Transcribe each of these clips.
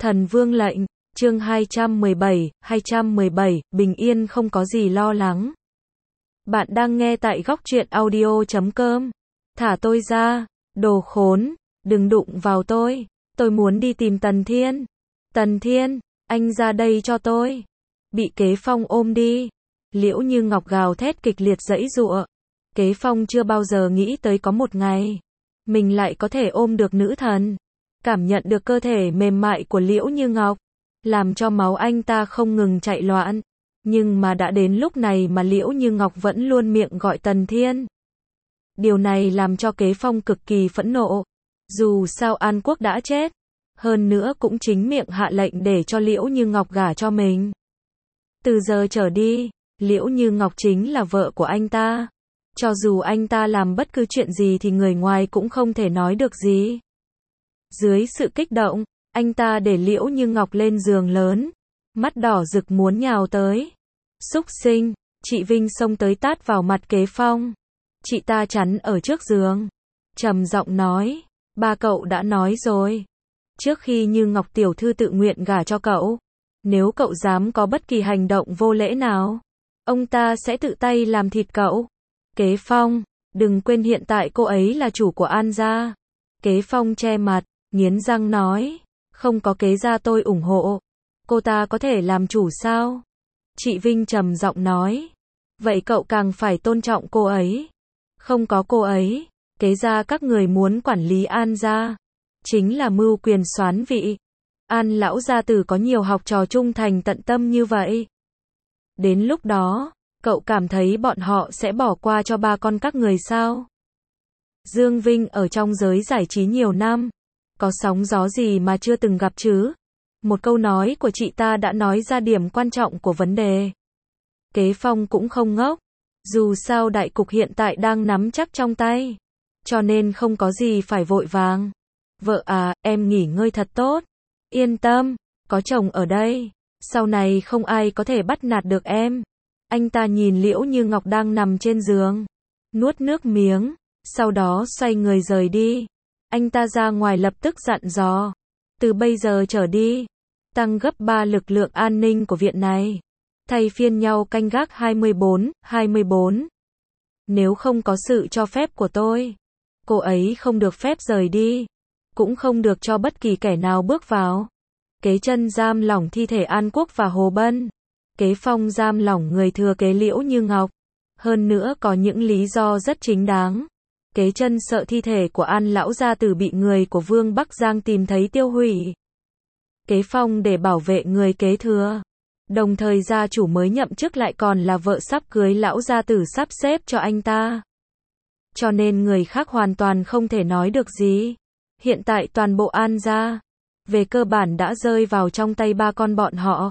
Thần Vương lệnh, chương 217, bình yên không có gì lo lắng. Bạn đang nghe tại góc truyện audio.com. Thả tôi ra, đồ khốn, đừng đụng vào tôi muốn đi tìm Tần Thiên. Tần Thiên, anh ra đây cho tôi. Bị Kế Phong ôm đi. Liễu Như Ngọc gào thét kịch liệt giãy giụa. Kế Phong chưa bao giờ nghĩ tới có một ngày mình lại có thể ôm được nữ thần. Cảm nhận được cơ thể mềm mại của Liễu Như Ngọc, làm cho máu anh ta không ngừng chạy loạn. Nhưng mà đã đến lúc này mà Liễu Như Ngọc vẫn luôn miệng gọi Tần Thiên. Điều này làm cho Kế Phong cực kỳ phẫn nộ. Dù sao An Quốc đã chết, hơn nữa cũng chính miệng hạ lệnh để cho Liễu Như Ngọc gả cho mình. Từ giờ trở đi, Liễu Như Ngọc chính là vợ của anh ta. Cho dù anh ta làm bất cứ chuyện gì thì người ngoài cũng không thể nói được gì. Dưới sự kích động, anh ta để Liễu Như Ngọc lên giường lớn, mắt đỏ rực muốn nhào tới. Xúc sinh, chị Vinh xông tới tát vào mặt Kế Phong. Chị ta chắn ở trước giường, trầm giọng nói, ba cậu đã nói rồi. Trước khi Như Ngọc tiểu thư tự nguyện gả cho cậu, nếu cậu dám có bất kỳ hành động vô lễ nào, ông ta sẽ tự tay làm thịt cậu. Kế Phong, đừng quên hiện tại cô ấy là chủ của An gia. Kế Phong che mặt, nghiến răng nói, không có Kế gia tôi ủng hộ. Cô ta có thể làm chủ sao? Chị Vinh trầm giọng nói, vậy cậu càng phải tôn trọng cô ấy. Không có cô ấy, Kế gia các người muốn quản lý An gia, chính là mưu quyền soán vị. An lão gia tử có nhiều học trò trung thành tận tâm như vậy. Đến lúc đó, cậu cảm thấy bọn họ sẽ bỏ qua cho ba con các người sao? Dương Vinh ở trong giới giải trí nhiều năm, có sóng gió gì mà chưa từng gặp chứ? Một câu nói của chị ta đã nói ra điểm quan trọng của vấn đề. Kế Phong cũng không ngốc, dù sao đại cục hiện tại đang nắm chắc trong tay, cho nên không có gì phải vội vàng. Vợ à, em nghỉ ngơi thật tốt. Yên tâm, có chồng ở đây, sau này không ai có thể bắt nạt được em. Anh ta nhìn Liễu Như Ngọc đang nằm trên giường, nuốt nước miếng, sau đó xoay người rời đi. Anh ta ra ngoài lập tức dặn dò, từ bây giờ trở đi, tăng gấp 3 lực lượng an ninh của viện này, thay phiên nhau canh gác 24/24. Nếu không có sự cho phép của tôi, cô ấy không được phép rời đi, cũng không được cho bất kỳ kẻ nào bước vào. Kế Chân giam lỏng thi thể An Quốc và Hồ Bân. Kế Phong giam lỏng người thừa kế Liễu Như Ngọc. Hơn nữa có những lý do rất chính đáng. Kế Chân sợ thi thể của An lão gia tử bị người của Vương Bắc Giang tìm thấy tiêu hủy. Kế Phong để bảo vệ người kế thừa. Đồng thời gia chủ mới nhậm chức lại còn là vợ sắp cưới lão gia tử sắp xếp cho anh ta. Cho nên người khác hoàn toàn không thể nói được gì. Hiện tại toàn bộ An gia, về cơ bản đã rơi vào trong tay ba con bọn họ.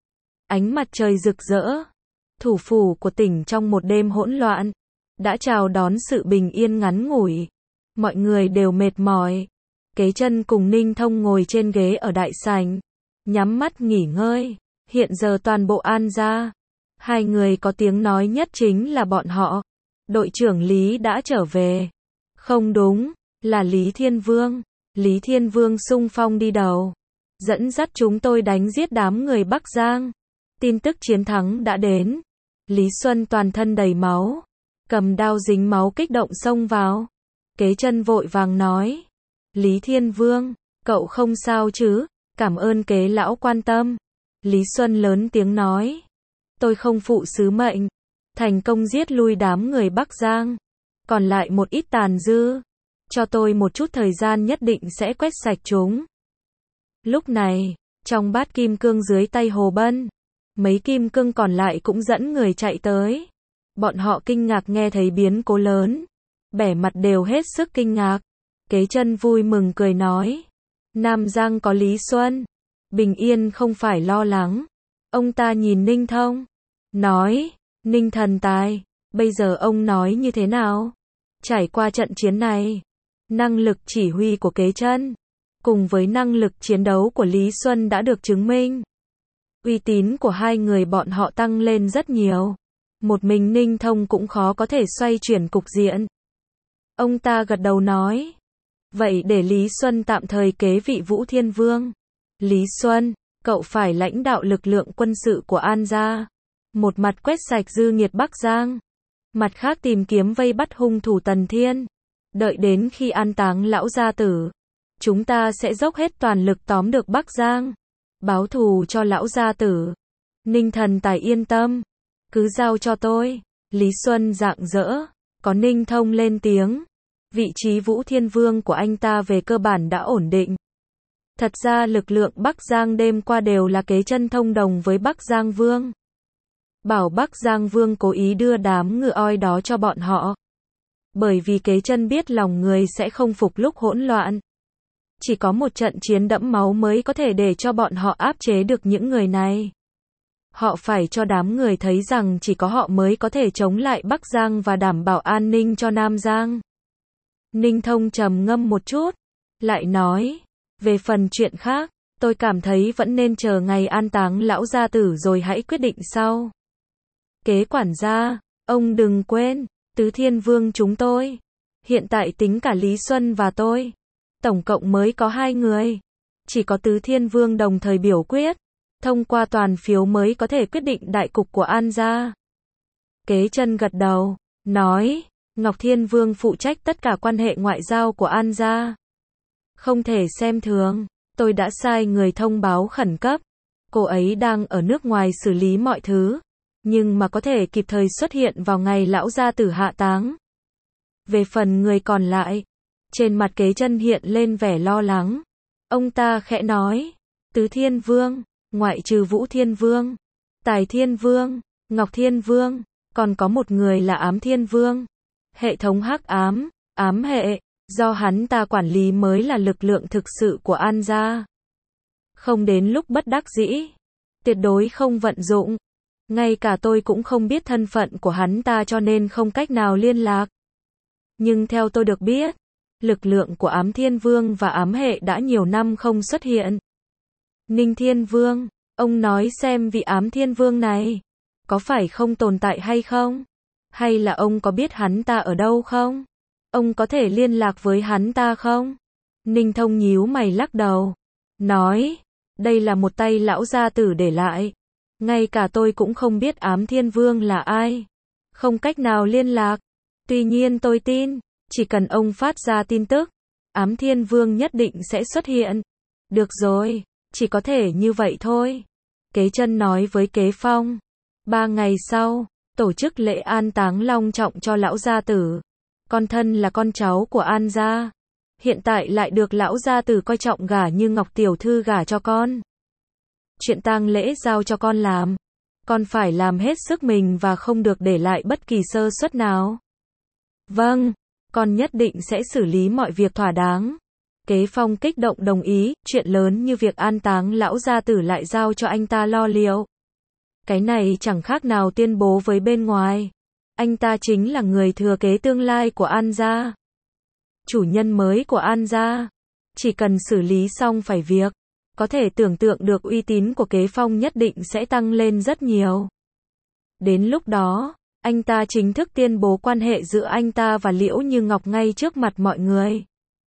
Ánh mặt trời rực rỡ, thủ phủ của tỉnh trong một đêm hỗn loạn, đã chào đón sự bình yên ngắn ngủi. Mọi người đều mệt mỏi. Kế Chân cùng Ninh Thông ngồi trên ghế ở đại sảnh, nhắm mắt nghỉ ngơi. Hiện giờ toàn bộ An gia, hai người có tiếng nói nhất chính là bọn họ. Đội trưởng Lý đã trở về. Không đúng, là Lý Thiên Vương. Lý Thiên Vương xung phong đi đầu, dẫn dắt chúng tôi đánh giết đám người Bắc Giang. Tin tức chiến thắng đã đến. Lý Xuân toàn thân đầy máu, cầm đao dính máu kích động xông vào. Kế Chân vội vàng nói, Lý Thiên Vương, cậu không sao chứ? Cảm ơn Kế lão quan tâm. Lý Xuân lớn tiếng nói, tôi không phụ sứ mệnh, thành công giết lui đám người Bắc Giang, còn lại một ít tàn dư, cho tôi một chút thời gian nhất định sẽ quét sạch chúng. Lúc này, trong bát kim cương dưới tay Hồ Bân, mấy kim cương còn lại cũng dẫn người chạy tới. Bọn họ kinh ngạc nghe thấy biến cố lớn, bẻ mặt đều hết sức kinh ngạc. Kế Chân vui mừng cười nói, Nam Giang có Lý Xuân, bình yên không phải lo lắng. Ông ta nhìn Ninh Thông, nói, Ninh thần tài, bây giờ ông nói như thế nào? Trải qua trận chiến này, năng lực chỉ huy của Kế Chân, cùng với năng lực chiến đấu của Lý Xuân đã được chứng minh. Uy tín của hai người bọn họ tăng lên rất nhiều. Một mình Ninh Thông cũng khó có thể xoay chuyển cục diện. Ông ta gật đầu nói, vậy để Lý Xuân tạm thời kế vị Vũ Thiên Vương. Lý Xuân, cậu phải lãnh đạo lực lượng quân sự của An gia. Một mặt quét sạch dư nghiệt Bắc Giang. Mặt khác tìm kiếm vây bắt hung thủ Tần Thiên. Đợi đến khi an táng lão gia tử. Chúng ta sẽ dốc hết toàn lực tóm được Bắc Giang. Báo thù cho lão gia tử. Ninh Thần Tài yên tâm. Cứ giao cho tôi. Lý Xuân rạng rỡ. Có Ninh Thông lên tiếng. Vị trí Vũ Thiên Vương của anh ta về cơ bản đã ổn định. Thật ra lực lượng Bắc Giang đêm qua đều là Kế Chân thông đồng với Bắc Giang Vương. Bảo Bắc Giang Vương cố ý đưa đám ngựa oi đó cho bọn họ. Bởi vì Kế Chân biết lòng người sẽ không phục lúc hỗn loạn. Chỉ có một trận chiến đẫm máu mới có thể để cho bọn họ áp chế được những người này. Họ phải cho đám người thấy rằng chỉ có họ mới có thể chống lại Bắc Giang và đảm bảo an ninh cho Nam Giang. Ninh Thông trầm ngâm một chút, lại nói, về phần chuyện khác, tôi cảm thấy vẫn nên chờ ngày an táng lão gia tử rồi hãy quyết định sau. Kế quản gia, ông đừng quên, Tứ Thiên Vương chúng tôi, hiện tại tính cả Lý Xuân và tôi, tổng cộng mới có 2 người. Chỉ có Tứ Thiên Vương đồng thời biểu quyết, thông qua toàn phiếu mới có thể quyết định đại cục của An gia. Kế Chân gật đầu, nói, Ngọc Thiên Vương phụ trách tất cả quan hệ ngoại giao của An gia. Không thể xem thường, tôi đã sai người thông báo khẩn cấp. Cô ấy đang ở nước ngoài xử lý mọi thứ, nhưng mà có thể kịp thời xuất hiện vào ngày lão gia tử hạ táng. Về phần người còn lại, trên mặt Kế Chân hiện lên vẻ lo lắng. Ông ta khẽ nói, Tứ Thiên Vương, ngoại trừ Vũ Thiên Vương, Tài Thiên Vương, Ngọc Thiên Vương, còn có một người là Ám Thiên Vương. Hệ thống hắc ám, ám hệ, do hắn ta quản lý mới là lực lượng thực sự của An gia. Không đến lúc bất đắc dĩ, tuyệt đối không vận dụng. Ngay cả tôi cũng không biết thân phận của hắn ta cho nên không cách nào liên lạc. Nhưng theo tôi được biết, lực lượng của Ám Thiên Vương và ám hệ đã nhiều năm không xuất hiện. Ninh Thiên Vương, ông nói xem vị Ám Thiên Vương này, có phải không tồn tại hay không? Hay là ông có biết hắn ta ở đâu không? Ông có thể liên lạc với hắn ta không? Ninh Thông nhíu mày lắc đầu. Nói, đây là một tay lão gia tử để lại. Ngay cả tôi cũng không biết Ám Thiên Vương là ai. Không cách nào liên lạc. Tuy nhiên tôi tin, chỉ cần ông phát ra tin tức, Ám Thiên Vương nhất định sẽ xuất hiện. Được rồi, chỉ có thể như vậy thôi. Kế Chân nói với Kế Phong. 3 ngày sau, tổ chức lễ an táng long trọng cho lão gia tử. Con thân là con cháu của An gia. Hiện tại lại được lão gia tử coi trọng gả như Ngọc tiểu thư gả cho con. Chuyện tang lễ giao cho con làm. Con phải làm hết sức mình và không được để lại bất kỳ sơ suất nào. Vâng, con nhất định sẽ xử lý mọi việc thỏa đáng. Kế Phong kích động đồng ý, chuyện lớn như việc an táng lão gia tử lại giao cho anh ta lo liệu. Cái này chẳng khác nào tuyên bố với bên ngoài. Anh ta chính là người thừa kế tương lai của An gia. Chủ nhân mới của An gia. Chỉ cần xử lý xong phải việc. Có thể tưởng tượng được uy tín của Kế Phong nhất định sẽ tăng lên rất nhiều. Đến lúc đó, anh ta chính thức tuyên bố quan hệ giữa anh ta và Liễu Như Ngọc ngay trước mặt mọi người.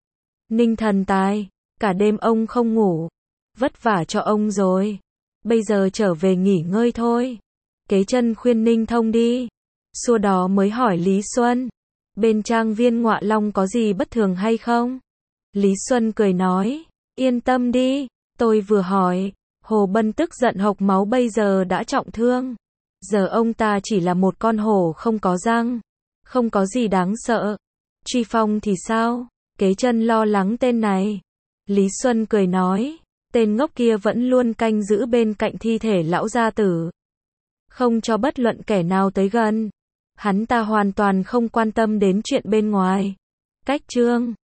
Ninh Thần Tài, cả đêm ông không ngủ. Vất vả cho ông rồi. Bây giờ trở về nghỉ ngơi thôi. Kế Chân khuyên Ninh Thông đi. Sau đó mới hỏi Lý Xuân. Bên trang viên Ngọa Long có gì bất thường hay không? Lý Xuân cười nói. Yên tâm đi. Tôi vừa hỏi. Hồ Bân tức giận hộc máu bây giờ đã trọng thương. Giờ ông ta chỉ là một con hổ không có răng. Không có gì đáng sợ. Truy Phong thì sao? Kế Chân lo lắng tên này. Lý Xuân cười nói. Tên ngốc kia vẫn luôn canh giữ bên cạnh thi thể lão gia tử. Không cho bất luận kẻ nào tới gần. Hắn ta hoàn toàn không quan tâm đến chuyện bên ngoài. Cách chương